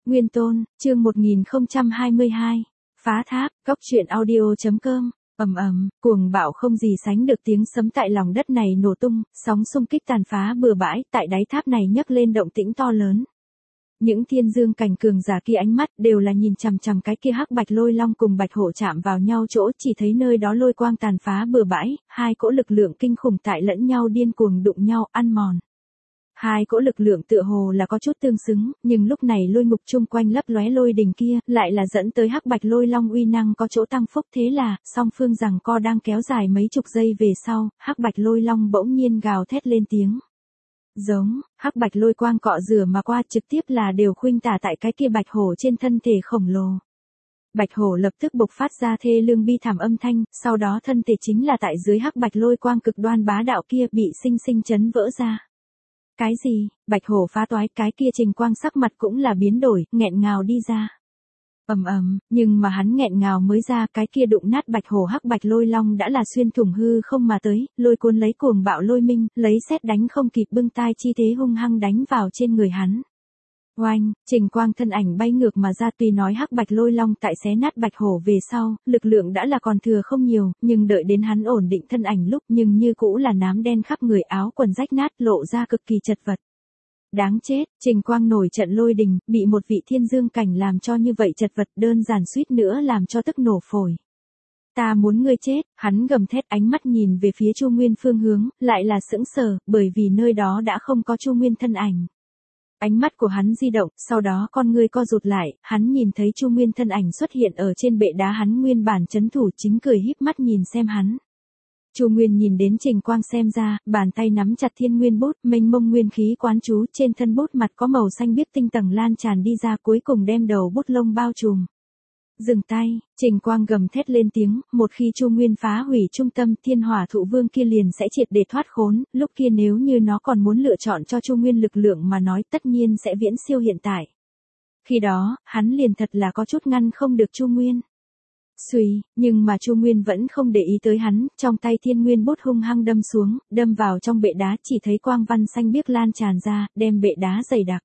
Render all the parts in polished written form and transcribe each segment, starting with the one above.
Nguyên Tôn, chương 1022. Phá tháp, cóc truyện audio.com. Cuồng bạo không gì sánh được tiếng sấm tại lòng đất này nổ tung, sóng xung kích tàn phá bừa bãi, tại đáy tháp này nhấc lên động tĩnh to lớn. Những thiên dương cảnh cường giả kia ánh mắt đều là nhìn chằm chằm cái kia hắc bạch lôi long cùng bạch hổ chạm vào nhau chỗ, chỉ thấy nơi đó lôi quang tàn phá bừa bãi, hai cỗ lực lượng kinh khủng tại lẫn nhau điên cuồng đụng nhau, ăn mòn. Hai cỗ lực lượng tựa hồ là có chút tương xứng, nhưng lúc này lôi ngục chung quanh lấp lóe lôi đình kia, lại là dẫn tới hắc bạch lôi long uy năng có chỗ tăng phúc, thế là, song phương giằng co đang kéo dài mấy chục giây về sau, hắc bạch lôi long bỗng nhiên gào thét lên tiếng. Giống, hắc bạch lôi quang cọ rửa mà qua trực tiếp là đều khuynh tả tại cái kia bạch hổ trên thân thể khổng lồ. Bạch hổ lập tức bộc phát ra thê lương bi thảm âm thanh, sau đó thân thể chính là tại dưới hắc bạch lôi quang cực đoan bá đạo kia bị sinh sinh chấn vỡ ra. Cái gì? Bạch hổ phá toái, cái kia Trình Quang sắc mặt cũng là biến đổi, nghẹn ngào đi ra. Nhưng mà hắn nghẹn ngào mới ra, cái kia đụng nát bạch hổ hắc bạch lôi long đã là xuyên thủng hư không mà tới, lôi cuốn lấy cuồng bạo lôi minh, lấy sét đánh không kịp bưng tai chi thế hung hăng đánh vào trên người hắn. Oanh, Trình Quang thân ảnh bay ngược mà ra, tuy nói hắc bạch lôi long tại xé nát bạch hổ về sau, lực lượng đã là còn thừa không nhiều, nhưng đợi đến hắn ổn định thân ảnh lúc nhưng như cũ là nám đen khắp người, áo quần rách nát lộ ra cực kỳ chật vật. Đáng chết, Trình Quang nổi trận lôi đình, bị một vị thiên dương cảnh làm cho như vậy chật vật, đơn giản suýt nữa làm cho tức nổ phổi. Ta muốn ngươi chết, hắn gầm thét, ánh mắt nhìn về phía Chu Nguyên phương hướng, lại là sững sờ, bởi vì nơi đó đã không có Chu Nguyên thân ảnh. Ánh mắt của hắn di động, sau đó con ngươi co rụt lại, hắn nhìn thấy Chu Nguyên thân ảnh xuất hiện ở trên bệ đá, hắn nguyên bản trấn thủ chính cười híp mắt nhìn xem hắn. Chu Nguyên nhìn đến Trình Quang xem ra, bàn tay nắm chặt thiên nguyên bút, mênh mông nguyên khí quán chú, trên thân bút mặt có màu xanh biếc tinh tầng lan tràn đi ra, cuối cùng đem đầu bút lông bao trùm. Dừng tay, Trình Quang gầm thét lên tiếng, một khi Chu Nguyên phá hủy trung tâm, thiên hỏa thụ vương kia liền sẽ triệt để thoát khốn, lúc kia nếu như nó còn muốn lựa chọn cho Chu Nguyên lực lượng mà nói, tất nhiên sẽ viễn siêu hiện tại. Khi đó, hắn liền thật là có chút ngăn không được Chu Nguyên. Xuy, nhưng mà Chu Nguyên vẫn không để ý tới hắn, trong tay thiên nguyên bút hung hăng đâm xuống, đâm vào trong bệ đá, chỉ thấy quang văn xanh biếc lan tràn ra, đem bệ đá dày đặc.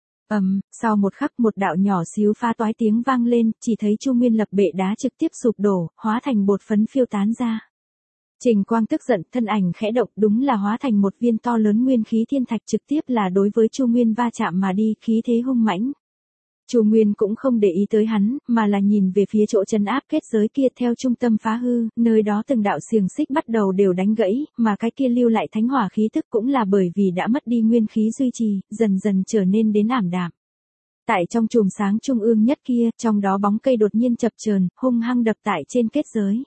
Sau một khắc một đạo nhỏ xíu phá toái tiếng vang lên, chỉ thấy Chu Nguyên lập bệ đá trực tiếp sụp đổ, hóa thành bột phấn phiêu tán ra. Trình Quang tức giận, thân ảnh khẽ động, đúng là hóa thành một viên to lớn nguyên khí thiên thạch, trực tiếp là đối với Chu Nguyên va chạm mà đi, khí thế hung mãnh. Chu Nguyên cũng không để ý tới hắn, mà là nhìn về phía chỗ trấn áp kết giới kia, theo trung tâm phá hư, nơi đó từng đạo xiềng xích bắt đầu đều đánh gãy, mà cái kia lưu lại thánh hỏa khí tức cũng là bởi vì đã mất đi nguyên khí duy trì, dần dần trở nên đến ảm đạm. Tại trong chùm sáng trung ương nhất kia, trong đó bóng cây đột nhiên chập chờn, hung hăng đập tại trên kết giới.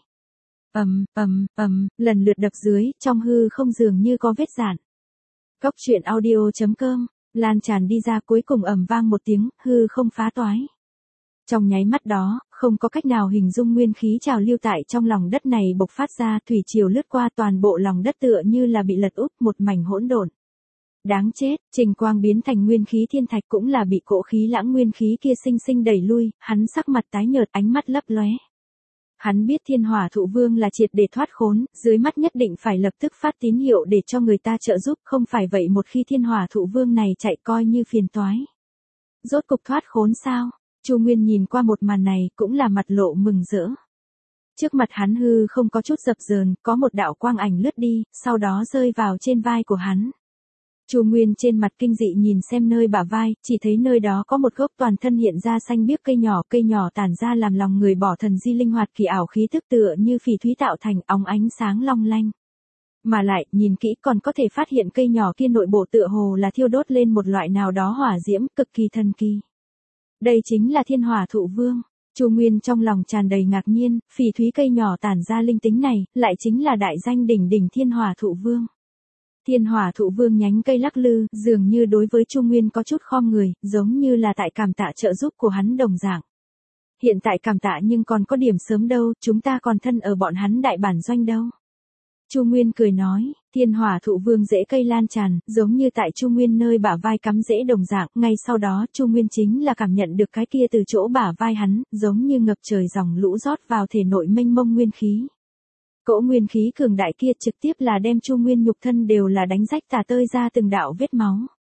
Lần lượt đập dưới, trong hư không dường như có vết rạn. Cóc truyện audio.com. Lan tràn đi ra, cuối cùng ầm vang một tiếng, hư không phá toái. Trong nháy mắt đó, không có cách nào hình dung nguyên khí trào lưu tại trong lòng đất này bộc phát ra, thủy triều lướt qua toàn bộ lòng đất tựa như là bị lật úp, một mảnh hỗn độn. Đáng chết, Trình Quang biến thành nguyên khí thiên thạch cũng là bị cỗ khí lãng nguyên khí kia sinh sinh đẩy lui, hắn sắc mặt tái nhợt, ánh mắt lấp lóe. Hắn biết thiên hỏa thụ vương là triệt để thoát khốn, dưới mắt nhất định phải lập tức phát tín hiệu để cho người ta trợ giúp, không phải vậy một khi thiên hỏa thụ vương này chạy coi như phiền toái. Rốt cục thoát khốn sao? Chu Nguyên nhìn qua một màn này cũng là mặt lộ mừng rỡ. Trước mặt hắn hư không có chút dập dờn, có một đạo quang ảnh lướt đi, sau đó rơi vào trên vai của hắn. Chu Nguyên trên mặt kinh dị nhìn xem nơi bả vai, chỉ thấy nơi đó có một gốc toàn thân hiện ra xanh biếc cây nhỏ tản ra làm lòng người bỏ thần di linh hoạt kỳ ảo khí tức tựa như phỉ thúy tạo thành, óng ánh sáng long lanh. Mà lại, nhìn kỹ còn có thể phát hiện cây nhỏ kia nội bộ tựa hồ là thiêu đốt lên một loại nào đó hỏa diễm cực kỳ thần kỳ. Đây chính là thiên hỏa thụ vương. Chu Nguyên trong lòng tràn đầy ngạc nhiên, phỉ thúy cây nhỏ tản ra linh tính này, lại chính là đại danh đỉnh đỉnh thiên hỏa thụ vương. Thiên hỏa thụ vương nhánh cây lắc lư, dường như đối với Chu Nguyên có chút khom người, giống như là tại cảm tạ trợ giúp của hắn đồng dạng. Hiện tại cảm tạ nhưng còn có điểm sớm đâu, chúng ta còn thân ở bọn hắn đại bản doanh đâu. Chu Nguyên cười nói, thiên hỏa thụ vương rễ cây lan tràn, giống như tại Chu Nguyên nơi bả vai cắm rễ đồng dạng, ngay sau đó Chu Nguyên chính là cảm nhận được cái kia từ chỗ bả vai hắn, giống như ngập trời dòng lũ rót vào thể nội mênh mông nguyên khí. Cỗ nguyên khí cường đại kia trực tiếp là đem Chu Nguyên nhục thân đều là đánh rách tả tơi ra từng đạo vết máu.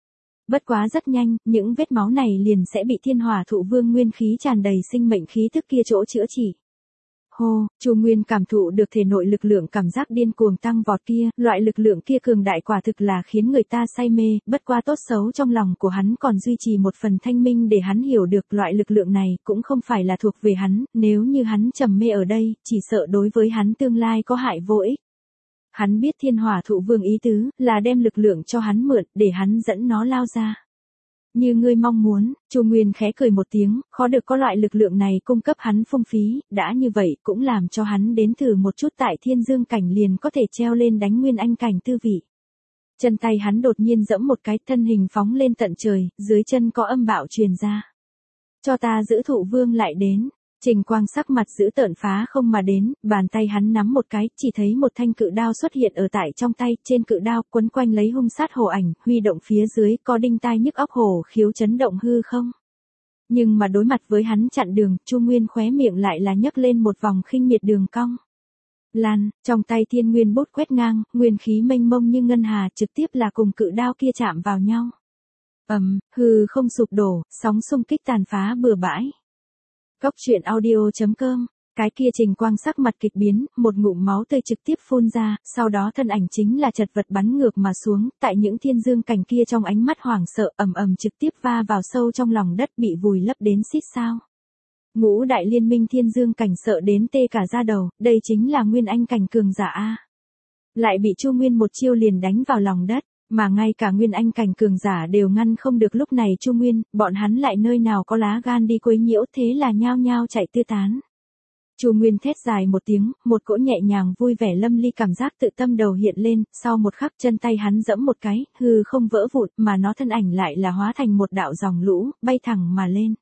Bất quá rất nhanh, những vết máu này liền sẽ bị thiên hỏa thụ vương nguyên khí tràn đầy sinh mệnh khí tức kia chỗ chữa trị. Hô, Chu Nguyên cảm thụ được thể nội lực lượng cảm giác điên cuồng tăng vọt kia, loại lực lượng kia cường đại quả thực là khiến người ta say mê, bất qua tốt xấu trong lòng của hắn còn duy trì một phần thanh minh để hắn hiểu được loại lực lượng này cũng không phải là thuộc về hắn, nếu như hắn trầm mê ở đây, chỉ sợ đối với hắn tương lai có hại vô ích. Hắn biết thiên hỏa thụ vương ý tứ, là đem lực lượng cho hắn mượn, để hắn dẫn nó lao ra. Như ngươi mong muốn, Chu Nguyên khẽ cười một tiếng, khó được có loại lực lượng này cung cấp hắn phung phí, đã như vậy cũng làm cho hắn đến thử một chút tại thiên dương cảnh liền có thể treo lên đánh nguyên anh cảnh tư vị. Chân tay hắn đột nhiên giẫm một cái, thân hình phóng lên tận trời, dưới chân có âm bạo truyền ra. Cho ta giữ thụ vương lại đến. Trình Quang sắc mặt giữ tợn phá không mà đến, bàn tay hắn nắm một cái, chỉ thấy một thanh cự đao xuất hiện ở tại trong tay, trên cự đao quấn quanh lấy hung sát hổ ảnh, huy động phía dưới có đinh tai nhức óc hổ khiếu chấn động hư không. Nhưng mà đối mặt với hắn chặn đường, Chu Nguyên khóe miệng lại là nhấc lên một vòng khinh miệt đường cong. Lan, trong tay thiên nguyên bút quét ngang, nguyên khí mênh mông như ngân hà trực tiếp là cùng cự đao kia chạm vào nhau. Hư không sụp đổ, sóng xung kích tàn phá bừa bãi. Góc truyện audio.com, cái kia Trình Quang sắc mặt kịch biến, một ngụm máu tươi trực tiếp phun ra, sau đó thân ảnh chính là chật vật bắn ngược mà xuống, tại những thiên dương cảnh kia trong ánh mắt hoảng sợ trực tiếp va vào sâu trong lòng đất bị vùi lấp đến xít sao. Ngũ đại liên minh thiên dương cảnh sợ đến tê cả da đầu, đây chính là nguyên anh cảnh cường giả A. Lại bị Chu Nguyên một chiêu liền đánh vào lòng đất. Mà ngay cả nguyên anh cảnh cường giả đều ngăn không được lúc này Chu Nguyên, bọn hắn lại nơi nào có lá gan đi quấy nhiễu thế là nhao nhao chạy tứ tán. Chu Nguyên thét dài một tiếng, một cỗ nhẹ nhàng vui vẻ lâm ly cảm giác tự tâm đầu hiện lên, sau một khắc chân tay hắn giẫm một cái, hư không vỡ vụn, mà nó thân ảnh lại là hóa thành một đạo dòng lũ, bay thẳng mà lên.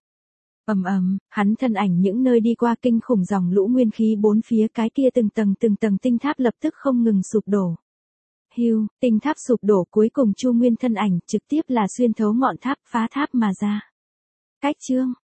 Hắn thân ảnh những nơi đi qua kinh khủng dòng lũ nguyên khí bốn phía cái kia từng tầng tinh tháp lập tức không ngừng sụp đổ. Hưu, tinh tháp sụp đổ cuối cùng Chu Nguyên thân ảnh trực tiếp là xuyên thấu ngọn tháp phá tháp mà ra. Cách chương,